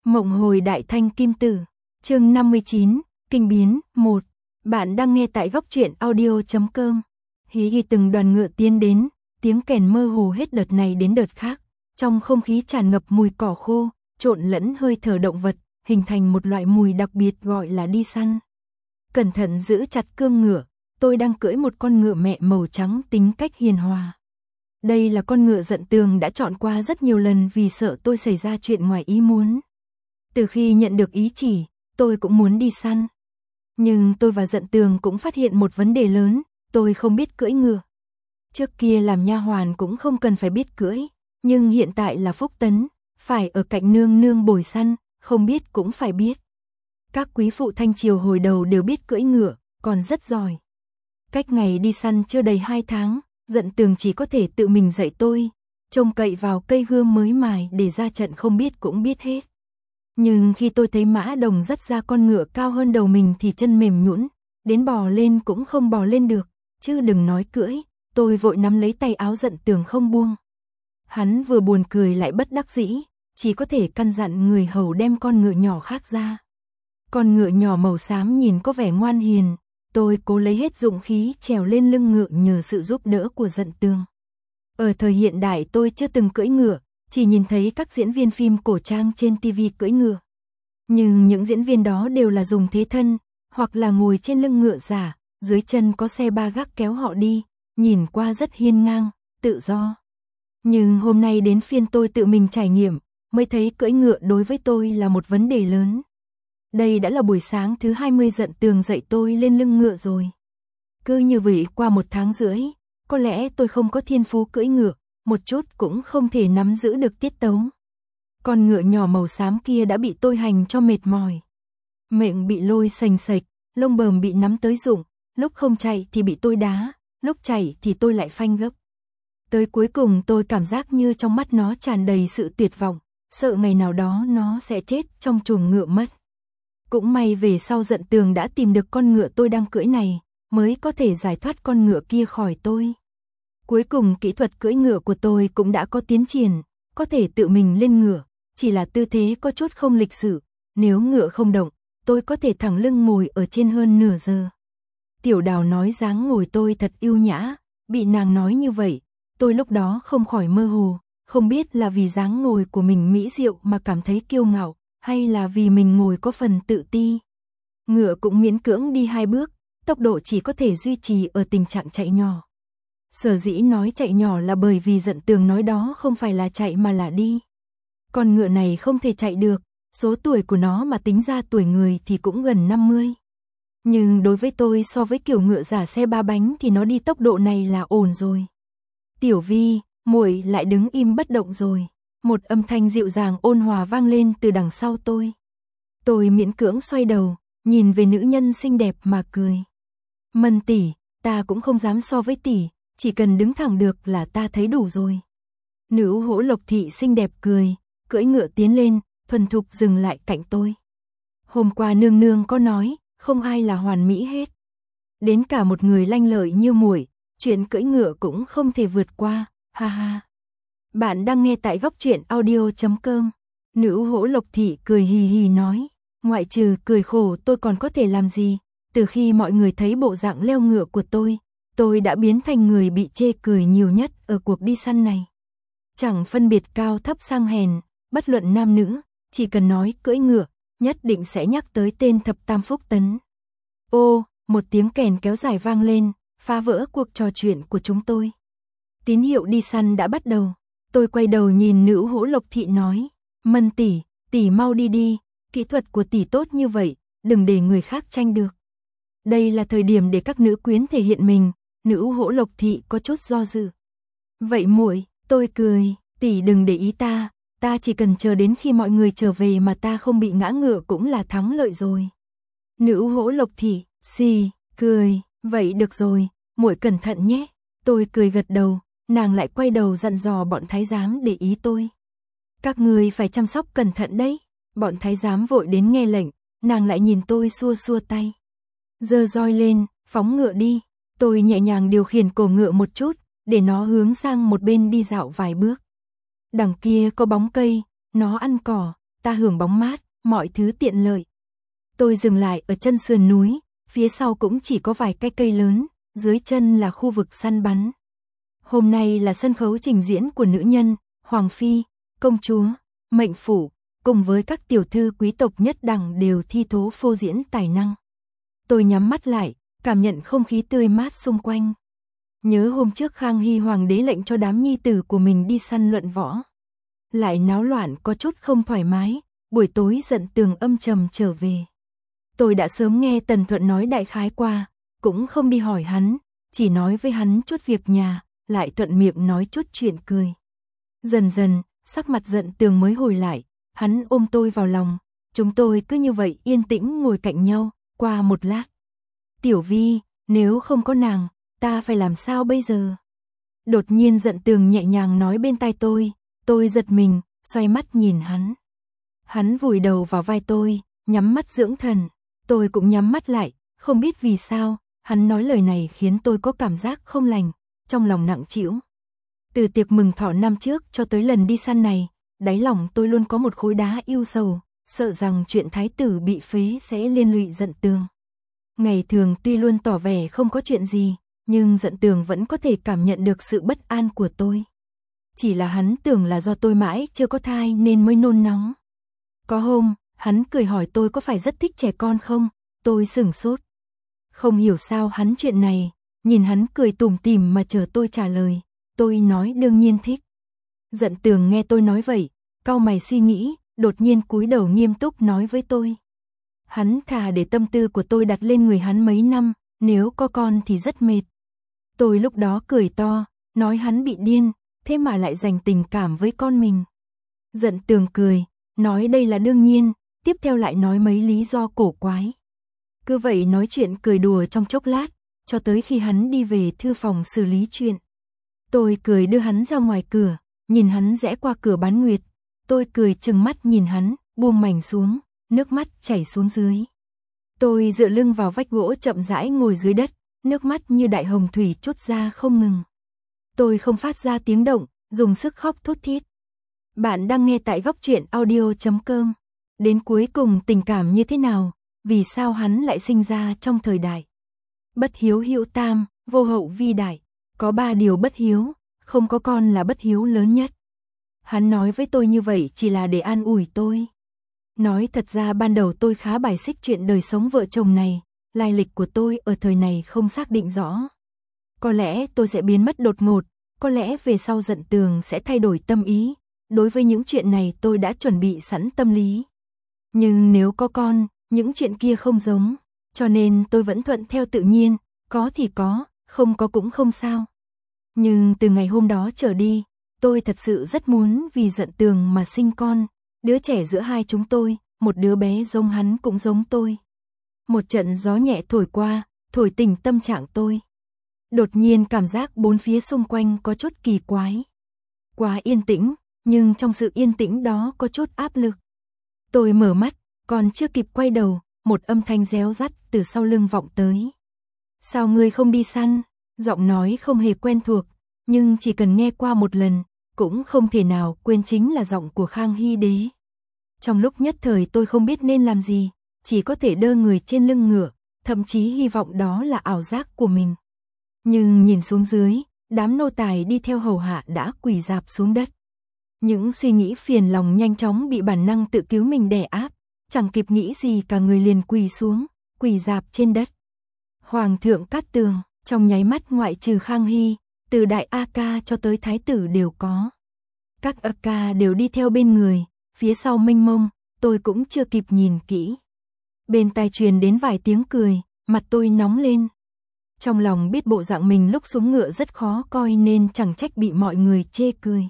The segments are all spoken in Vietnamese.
Mộng hồi đại thanh kim tử, chương 59, kinh biến, 1. Bạn đang nghe tại góc truyện audio.com. Hí ghi từng đoàn ngựa tiến đến, tiếng kèn mơ hồ hết đợt này đến đợt khác. Trong không khí tràn ngập mùi cỏ khô, trộn lẫn hơi thở động vật, hình thành một loại mùi đặc biệt gọi là đi săn. Cẩn thận giữ chặt cương ngựa, tôi đang cưỡi một con ngựa mẹ màu trắng tính cách hiền hòa. Đây là con ngựa Dận Tường đã chọn qua rất nhiều lần vì sợ tôi xảy ra chuyện ngoài ý muốn. Từ khi nhận được ý chỉ, tôi cũng muốn đi săn. Nhưng tôi và Dận Tường cũng phát hiện một vấn đề lớn, tôi không biết cưỡi ngựa. Trước kia làm nha hoàn cũng không cần phải biết cưỡi, nhưng hiện tại là Phúc Tấn, phải ở cạnh nương nương bồi săn, không biết cũng phải biết. Các quý phụ Thanh Triều hồi đầu đều biết cưỡi ngựa, còn rất giỏi. Cách ngày đi săn chưa đầy 2 tháng, Dận Tường chỉ có thể tự mình dạy tôi, trông cậy vào cây gươm mới mài để ra trận không biết cũng biết hết. Nhưng khi tôi thấy Mã Đồng dắt ra con ngựa cao hơn đầu mình thì chân mềm nhũn, đến bò lên cũng không bò lên được, chứ đừng nói cưỡi. Tôi vội nắm lấy tay áo Dận Tường không buông. Hắn vừa buồn cười lại bất đắc dĩ, chỉ có thể căn dặn người hầu đem con ngựa nhỏ khác ra. Con ngựa nhỏ màu xám nhìn có vẻ ngoan hiền, tôi cố lấy hết dũng khí trèo lên lưng ngựa nhờ sự giúp đỡ của Dận Tường. Ở thời hiện đại tôi chưa từng cưỡi ngựa, chỉ nhìn thấy các diễn viên phim cổ trang trên TV cưỡi ngựa. Nhưng những diễn viên đó đều là dùng thế thân, hoặc là ngồi trên lưng ngựa giả, dưới chân có xe ba gác kéo họ đi, nhìn qua rất hiên ngang, tự do. Nhưng hôm nay đến phiên tôi tự mình trải nghiệm, mới thấy cưỡi ngựa đối với tôi là một vấn đề lớn. Đây đã là buổi sáng thứ 20 Dận Tường dạy tôi lên lưng ngựa rồi. Cứ như vậy qua 1 tháng rưỡi, có lẽ tôi không có thiên phú cưỡi ngựa, một chút cũng không thể nắm giữ được tiết tấu. Con ngựa nhỏ màu xám kia đã bị tôi hành cho mệt mỏi. Miệng bị lôi sành sạch, lông bờm bị nắm tới rụng, lúc không chạy thì bị tôi đá, lúc chạy thì tôi lại phanh gấp. Tới cuối cùng tôi cảm giác như trong mắt nó tràn đầy sự tuyệt vọng, sợ ngày nào đó nó sẽ chết trong chuồng ngựa mất. Cũng may về sau Dận Tường đã tìm được con ngựa tôi đang cưỡi này, mới có thể giải thoát con ngựa kia khỏi tôi. Cuối cùng kỹ thuật cưỡi ngựa của tôi cũng đã có tiến triển, có thể tự mình lên ngựa, chỉ là tư thế có chút không lịch sự, nếu ngựa không động, tôi có thể thẳng lưng ngồi ở trên hơn nửa giờ. Tiểu Đào nói dáng ngồi tôi thật yêu nhã, bị nàng nói như vậy, tôi lúc đó không khỏi mơ hồ, không biết là vì dáng ngồi của mình mỹ diệu mà cảm thấy kiêu ngạo, hay là vì mình ngồi có phần tự ti. Ngựa cũng miễn cưỡng đi 2 bước, tốc độ chỉ có thể duy trì ở tình trạng chạy nhỏ. Sở dĩ nói chạy nhỏ là bởi vì Dận Tường nói đó không phải là chạy mà là đi. Con ngựa này không thể chạy được, số tuổi của nó mà tính ra tuổi người thì cũng gần 50. Nhưng đối với tôi so với kiểu ngựa giả xe 3 bánh thì nó đi tốc độ này là ổn rồi. Tiểu Vi, muội lại đứng im bất động rồi. Một âm thanh dịu dàng ôn hòa vang lên từ đằng sau tôi. Tôi miễn cưỡng xoay đầu, nhìn về nữ nhân xinh đẹp mà cười. Mân tỷ, ta cũng không dám so với tỷ, chỉ cần đứng thẳng được là ta thấy đủ rồi. Nữ Hỗ Lộc thị xinh đẹp cười, cưỡi ngựa tiến lên, thuần thục dừng lại cạnh tôi. Hôm qua nương nương có nói, không ai là hoàn mỹ hết. Đến cả một người lanh lợi như muội, chuyện cưỡi ngựa cũng không thể vượt qua, ha ha. Bạn đang nghe tại góc truyện audio.com. Nữ Hỗ Lộc thị cười hì hì nói, ngoại trừ cười khổ tôi còn có thể làm gì, từ khi mọi người thấy bộ dạng leo ngựa của tôi đã biến thành người bị chê cười nhiều nhất ở cuộc đi săn này. Chẳng phân biệt cao thấp sang hèn, bất luận nam nữ, chỉ cần nói cưỡi ngựa, nhất định sẽ nhắc tới tên Thập Tam Phúc Tấn. Ô, một tiếng kèn kéo dài vang lên, phá vỡ cuộc trò chuyện của chúng tôi. Tín hiệu đi săn đã bắt đầu. Tôi quay đầu nhìn Nữ Hỗ Lộc thị nói, Mân tỷ, tỷ mau đi đi, kỹ thuật của tỷ tốt như vậy, đừng để người khác tranh được. Đây là thời điểm để các nữ quyến thể hiện mình. Nữ Hỗ Lộc thị có chút do dự. Vậy muội, tôi cười, tỷ đừng để ý ta chỉ cần chờ đến khi mọi người trở về mà ta không bị ngã ngựa cũng là thắng lợi rồi. Nữ Hỗ Lộc thị, xì, cười, vậy được rồi, muội cẩn thận nhé. Tôi cười gật đầu, nàng lại quay đầu dặn dò bọn thái giám để ý tôi. Các người phải chăm sóc cẩn thận đấy. Bọn thái giám vội đến nghe lệnh, nàng lại nhìn tôi xua xua tay. Giơ roi lên, phóng ngựa đi. Tôi nhẹ nhàng điều khiển cổ ngựa một chút, để nó hướng sang một bên đi dạo vài bước. Đằng kia có bóng cây, nó ăn cỏ, ta hưởng bóng mát, mọi thứ tiện lợi. Tôi dừng lại ở chân sườn núi, phía sau cũng chỉ có vài cái cây lớn, dưới chân là khu vực săn bắn. Hôm nay là sân khấu trình diễn của nữ nhân, hoàng phi, công chúa, mệnh phủ, cùng với các tiểu thư quý tộc nhất đẳng đều thi thố phô diễn tài năng. Tôi nhắm mắt lại, cảm nhận không khí tươi mát xung quanh. Nhớ hôm trước Khang Hy hoàng đế lệnh cho đám nhi tử của mình đi săn luận võ. Lại náo loạn có chút không thoải mái, buổi tối Dận Tường âm trầm trở về. Tôi đã sớm nghe Tần Thuận nói đại khái qua, cũng không đi hỏi hắn, chỉ nói với hắn chút việc nhà, lại thuận miệng nói chút chuyện cười. Dần dần, sắc mặt Dận Tường mới hồi lại, hắn ôm tôi vào lòng, chúng tôi cứ như vậy yên tĩnh ngồi cạnh nhau, qua một lát. Tiểu Vi, nếu không có nàng, ta phải làm sao bây giờ? Đột nhiên Dận Tường nhẹ nhàng nói bên tai tôi giật mình, xoay mắt nhìn hắn. Hắn vùi đầu vào vai tôi, nhắm mắt dưỡng thần, tôi cũng nhắm mắt lại, không biết vì sao, hắn nói lời này khiến tôi có cảm giác không lành, trong lòng nặng trĩu. Từ tiệc mừng thọ năm trước cho tới lần đi săn này, đáy lòng tôi luôn có một khối đá ưu sầu, sợ rằng chuyện thái tử bị phế sẽ liên lụy Dận Tường. Ngày thường tuy luôn tỏ vẻ không có chuyện gì, nhưng Dận Tường vẫn có thể cảm nhận được sự bất an của tôi. Chỉ là hắn tưởng là do tôi mãi chưa có thai nên mới nôn nóng. Có hôm, hắn cười hỏi tôi có phải rất thích trẻ con không, tôi sửng sốt. Không hiểu sao hắn chuyện này, nhìn hắn cười tủm tỉm mà chờ tôi trả lời, tôi nói đương nhiên thích. Dận Tường nghe tôi nói vậy, cau mày suy nghĩ, đột nhiên cúi đầu nghiêm túc nói với tôi. Hắn thà để tâm tư của tôi đặt lên người hắn mấy năm, nếu có con thì rất mệt. Tôi lúc đó cười to, nói hắn bị điên, thế mà lại dành tình cảm với con mình. Dận Tường cười, nói đây là đương nhiên, tiếp theo lại nói mấy lý do cổ quái. Cứ vậy nói chuyện cười đùa trong chốc lát, cho tới khi hắn đi về thư phòng xử lý chuyện. Tôi cười đưa hắn ra ngoài cửa, nhìn hắn rẽ qua cửa bán nguyệt. Tôi cười trừng mắt nhìn hắn, buông mảnh xuống, nước mắt chảy xuống dưới. Tôi dựa lưng vào vách gỗ chậm rãi ngồi dưới đất, nước mắt như đại hồng thủy trút ra không ngừng. Tôi không phát ra tiếng động, dùng sức khóc thút thít. Bạn đang nghe tại Góc Truyện Audio.com. Đến cuối cùng tình cảm như thế nào, vì sao hắn lại sinh ra trong thời đại bất hiếu hữu tam, vô hậu vi đại, có 3 điều bất hiếu, không có con là bất hiếu lớn nhất. Hắn nói với tôi như vậy chỉ là để an ủi tôi. Nói thật ra ban đầu tôi khá bài xích chuyện đời sống vợ chồng này, lai lịch của tôi ở thời này không xác định rõ. Có lẽ tôi sẽ biến mất đột ngột, có lẽ về sau Dận Tường sẽ thay đổi tâm ý, đối với những chuyện này tôi đã chuẩn bị sẵn tâm lý. Nhưng nếu có con, những chuyện kia không giống, cho nên tôi vẫn thuận theo tự nhiên, có thì có, không có cũng không sao. Nhưng từ ngày hôm đó trở đi, tôi thật sự rất muốn vì Dận Tường mà sinh con, đứa trẻ giữa hai chúng tôi, một đứa bé giống hắn cũng giống tôi. Một trận gió nhẹ thổi qua, thổi tỉnh tâm trạng tôi. Đột nhiên cảm giác bốn phía xung quanh có chút kỳ quái. Quá yên tĩnh, nhưng trong sự yên tĩnh đó có chút áp lực. Tôi mở mắt, còn chưa kịp quay đầu, một âm thanh réo rắt từ sau lưng vọng tới. Sao ngươi không đi săn? Giọng nói không hề quen thuộc, nhưng chỉ cần nghe qua một lần, cũng không thể nào quên chính là giọng của Khang Hy đế. Trong lúc nhất thời tôi không biết nên làm gì, chỉ có thể đơ người trên lưng ngựa, thậm chí hy vọng đó là ảo giác của mình. Nhưng nhìn xuống dưới, đám nô tài đi theo hầu hạ đã quỳ rạp xuống đất. Những suy nghĩ phiền lòng nhanh chóng bị bản năng tự cứu mình đè áp, chẳng kịp nghĩ gì cả người liền quỳ xuống, quỳ rạp trên đất. Hoàng thượng Cát Tường, trong nháy mắt ngoại trừ Khang Hy, từ đại A Ca cho tới thái tử đều có. Các A Ca đều đi theo bên người, phía sau mênh mông, tôi cũng chưa kịp nhìn kỹ. Bên tai truyền đến vài tiếng cười, mặt tôi nóng lên. Trong lòng biết bộ dạng mình lúc xuống ngựa rất khó coi nên chẳng trách bị mọi người chê cười.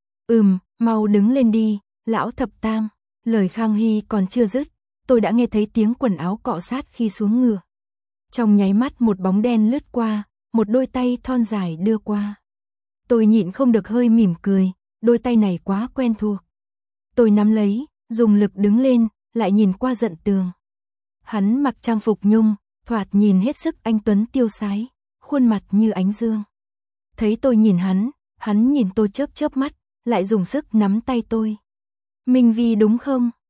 Mau đứng lên đi, lão thập tam. Lời Khang Hy còn chưa dứt, tôi đã nghe thấy tiếng quần áo cọ sát khi xuống ngựa. Trong nháy mắt một bóng đen lướt qua, một đôi tay thon dài đưa qua. Tôi nhịn không được hơi mỉm cười, đôi tay này quá quen thuộc. Tôi nắm lấy, dùng lực đứng lên, lại nhìn qua Dận Tường. Hắn mặc trang phục nhung, thoạt nhìn hết sức anh tuấn tiêu sái, khuôn mặt như ánh dương. Thấy tôi nhìn hắn nhìn tôi chớp chớp mắt, lại dùng sức nắm tay tôi. Minh Vi đúng không?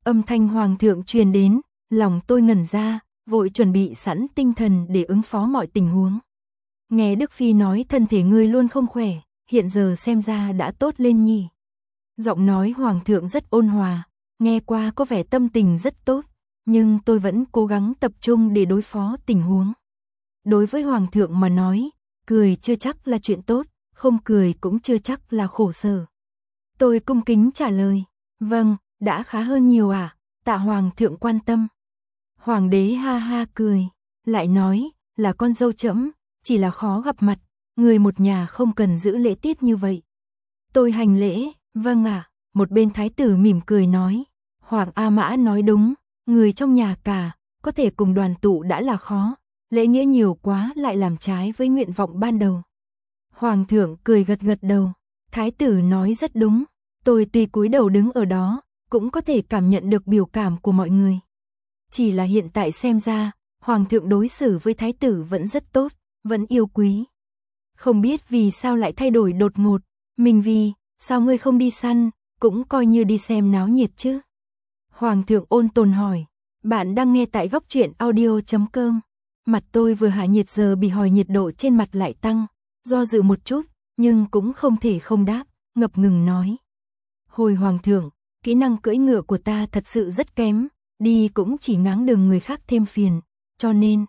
Âm thanh hoàng thượng truyền đến, lòng tôi ngẩn ra, vội chuẩn bị sẵn tinh thần để ứng phó mọi tình huống. Nghe Đức Phi nói thân thể ngươi luôn không khỏe, hiện giờ xem ra đã tốt lên nhỉ. Giọng nói hoàng thượng rất ôn hòa, nghe qua có vẻ tâm tình rất tốt, nhưng tôi vẫn cố gắng tập trung để đối phó tình huống. Đối với hoàng thượng mà nói, cười chưa chắc là chuyện tốt, không cười cũng chưa chắc là khổ sở. Tôi cung kính trả lời, vâng, đã khá hơn nhiều ạ, tạ hoàng thượng quan tâm. Hoàng đế ha ha cười, lại nói, là con dâu trẫm, chỉ là khó gặp mặt, người một nhà không cần giữ lễ tiết như vậy. Tôi hành lễ, vâng ạ, một bên thái tử mỉm cười nói, Hoàng A Mã nói đúng, người trong nhà cả, có thể cùng đoàn tụ đã là khó, lễ nghĩa nhiều quá lại làm trái với nguyện vọng ban đầu. Hoàng thượng cười gật gật đầu, thái tử nói rất đúng, tôi tuy cúi đầu đứng ở đó, cũng có thể cảm nhận được biểu cảm của mọi người. Chỉ là hiện tại xem ra, hoàng thượng đối xử với thái tử vẫn rất tốt, vẫn yêu quý. Không biết vì sao lại thay đổi đột ngột, mình vì, sao ngươi không đi săn, cũng coi như đi xem náo nhiệt chứ. Hoàng thượng ôn tồn hỏi, bạn đang nghe tại góc truyện audio.com. Mặt tôi vừa hạ nhiệt giờ bị hỏi nhiệt độ trên mặt lại tăng, do dự một chút, nhưng cũng không thể không đáp, ngập ngừng nói. Hồi hoàng thượng, kỹ năng cưỡi ngựa của ta thật sự rất kém, đi cũng chỉ ngáng đường người khác thêm phiền, cho nên...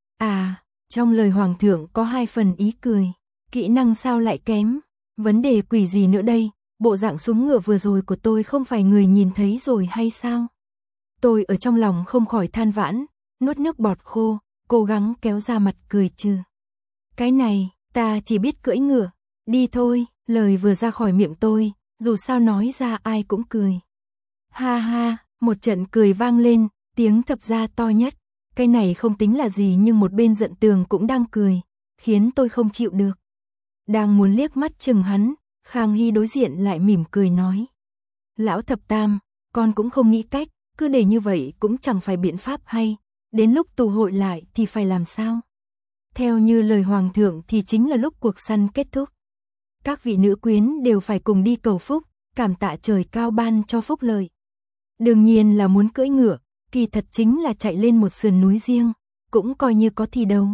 trong lời hoàng thượng có hai phần ý cười, kỹ năng sao lại kém, vấn đề quỷ gì nữa đây, bộ dạng xuống ngựa vừa rồi của tôi không phải người nhìn thấy rồi hay sao? Tôi ở trong lòng không khỏi than vãn, nuốt nước bọt khô, cố gắng kéo ra mặt cười trừ. Cái này, ta chỉ biết cưỡi ngựa, đi thôi, lời vừa ra khỏi miệng tôi, dù sao nói ra ai cũng cười. Ha ha, một trận cười vang lên, tiếng thập ra to nhất, cái này không tính là gì nhưng một bên Dận Tường cũng đang cười, khiến tôi không chịu được. Đang muốn liếc mắt chừng hắn, Khang Hy đối diện lại mỉm cười nói. Lão thập tam, con cũng không nghĩ cách, cứ để như vậy cũng chẳng phải biện pháp hay, đến lúc tụ hội lại thì phải làm sao? Theo như lời hoàng thượng thì chính là lúc cuộc săn kết thúc. Các vị nữ quyến đều phải cùng đi cầu phúc, cảm tạ trời cao ban cho phúc lợi. Đương nhiên là muốn cưỡi ngựa, kỳ thật chính là chạy lên một sườn núi riêng, cũng coi như có thi đấu.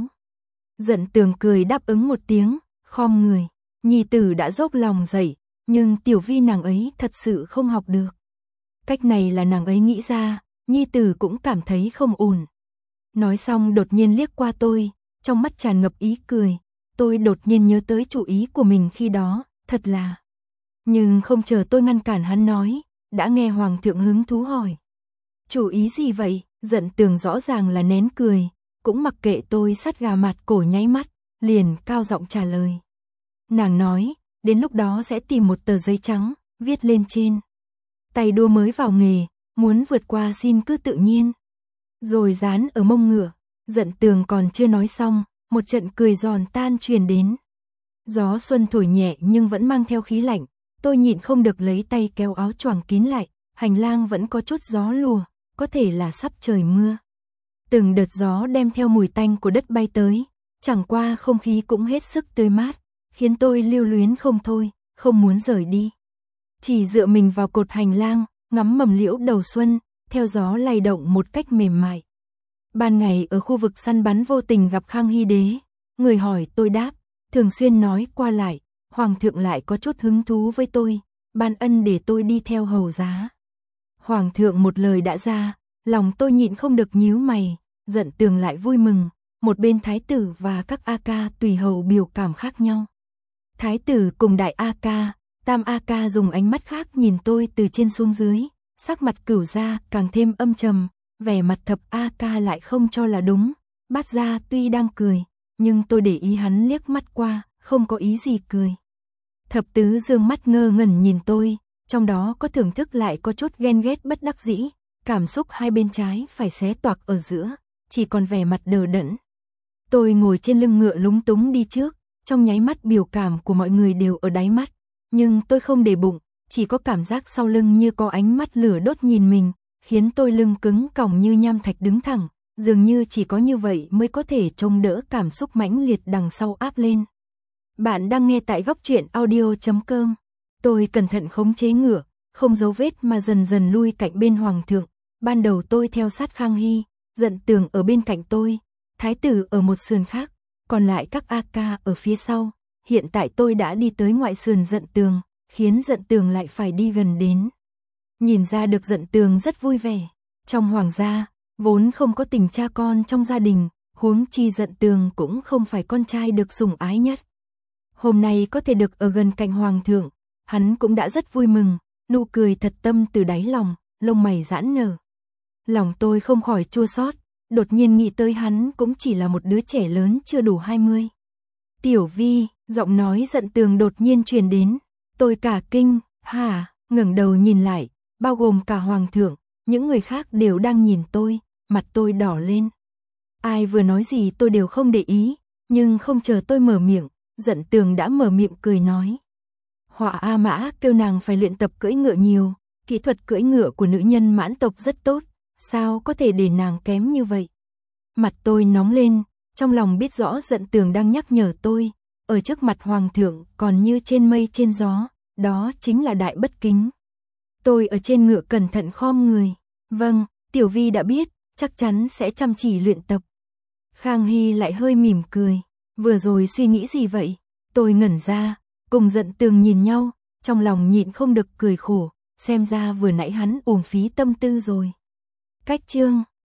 Dận Tường cười đáp ứng một tiếng, khom người, nhi tử đã dốc lòng dạy, nhưng tiểu vi nàng ấy thật sự không học được. Cách này là nàng ấy nghĩ ra, nhi tử cũng cảm thấy không ổn. Nói xong đột nhiên liếc qua tôi, trong mắt tràn ngập ý cười, tôi đột nhiên nhớ tới chủ ý của mình khi đó, thật là. Nhưng không chờ tôi ngăn cản hắn nói, đã nghe hoàng thượng hứng thú hỏi. Chủ ý gì vậy? Dận Tường rõ ràng là nén cười, cũng mặc kệ tôi sát gà mặt cổ nháy mắt, liền cao giọng trả lời. Nàng nói, đến lúc đó sẽ tìm một tờ giấy trắng, viết lên trên. Tay đua mới vào nghề, muốn vượt qua xin cứ tự nhiên. Rồi dán ở mông ngựa, Dận Tường còn chưa nói xong, một trận cười giòn tan truyền đến. Gió xuân thổi nhẹ nhưng vẫn mang theo khí lạnh, tôi nhịn không được lấy tay kéo áo choàng kín lại, hành lang vẫn có chút gió lùa, có thể là sắp trời mưa. Từng đợt gió đem theo mùi tanh của đất bay tới, chẳng qua không khí cũng hết sức tươi mát, khiến tôi lưu luyến không thôi, không muốn rời đi. Chỉ dựa mình vào cột hành lang, ngắm mầm liễu đầu xuân, theo gió lay động một cách mềm mại. Ban ngày ở khu vực săn bắn vô tình gặp Khang Hy đế, người hỏi tôi đáp, thường xuyên nói qua lại, hoàng thượng lại có chút hứng thú với tôi, ban ân để tôi đi theo hầu giá. Hoàng thượng một lời đã ra, lòng tôi nhịn không được nhíu mày, Dận Tường lại vui mừng, một bên thái tử và các A ca tùy hầu biểu cảm khác nhau. Thái tử cùng đại A ca, tam A ca dùng ánh mắt khác nhìn tôi từ trên xuống dưới, sắc mặt Cửu gia càng thêm âm trầm, vẻ mặt thập A ca lại không cho là đúng, Bát gia tuy đang cười, nhưng tôi để ý hắn liếc mắt qua, không có ý gì cười. Thập tứ dương mắt ngơ ngẩn nhìn tôi, trong đó có thưởng thức lại có chút ghen ghét bất đắc dĩ, cảm xúc hai bên trái phải xé toạc ở giữa, chỉ còn vẻ mặt đờ đẫn. Tôi ngồi trên lưng ngựa lúng túng đi trước, trong nháy mắt biểu cảm của mọi người đều ở đáy mắt, nhưng tôi không để bụng, chỉ có cảm giác sau lưng như có ánh mắt lửa đốt nhìn mình, khiến tôi lưng cứng còng như nham thạch đứng thẳng, dường như chỉ có như vậy mới có thể chống đỡ cảm xúc mãnh liệt đằng sau áp lên. Bạn đang nghe tại góc truyện audio.com. Tôi cẩn thận khống chế ngựa, không dấu vết mà dần dần lui cạnh bên hoàng thượng. Ban đầu tôi theo sát Khang Hy, Dận Tường ở bên cạnh tôi, thái tử ở một sườn khác, còn lại các A ca ở phía sau. Hiện tại tôi đã đi tới ngoại sườn Dận Tường, khiến Dận Tường lại phải đi gần đến. Nhìn ra được Dận Tường rất vui vẻ. Trong hoàng gia, vốn không có tình cha con trong gia đình, huống chi Dận Tường cũng không phải con trai được sủng ái nhất. Hôm nay có thể được ở gần cạnh hoàng thượng, hắn cũng đã rất vui mừng, nụ cười thật tâm từ đáy lòng, lông mày giãn nở. Lòng tôi không khỏi chua xót, đột nhiên nghĩ tới hắn cũng chỉ là một đứa trẻ lớn chưa đủ 20. Tiểu Vi, giọng nói Dận Tường đột nhiên truyền đến, tôi cả kinh, hả, ngẩng đầu nhìn lại, bao gồm cả hoàng thượng, những người khác đều đang nhìn tôi, mặt tôi đỏ lên. Ai vừa nói gì tôi đều không để ý, nhưng không chờ tôi mở miệng, Dận Tường đã mở miệng cười nói. Họa A Mã kêu nàng phải luyện tập cưỡi ngựa nhiều, kỹ thuật cưỡi ngựa của nữ nhân Mãn tộc rất tốt, sao có thể để nàng kém như vậy. Mặt tôi nóng lên, trong lòng biết rõ Dận Tường đang nhắc nhở tôi, ở trước mặt hoàng thượng còn như trên mây trên gió, đó chính là đại bất kính. Tôi ở trên ngựa cẩn thận khom người, vâng, Tiểu Vi đã biết, chắc chắn sẽ chăm chỉ luyện tập. Khang Hy lại hơi mỉm cười, vừa rồi suy nghĩ gì vậy? Tôi ngẩn ra, cùng Dận Tường nhìn nhau, trong lòng nhịn không được cười khổ, xem ra vừa nãy hắn uổng phí tâm tư rồi. Cách chương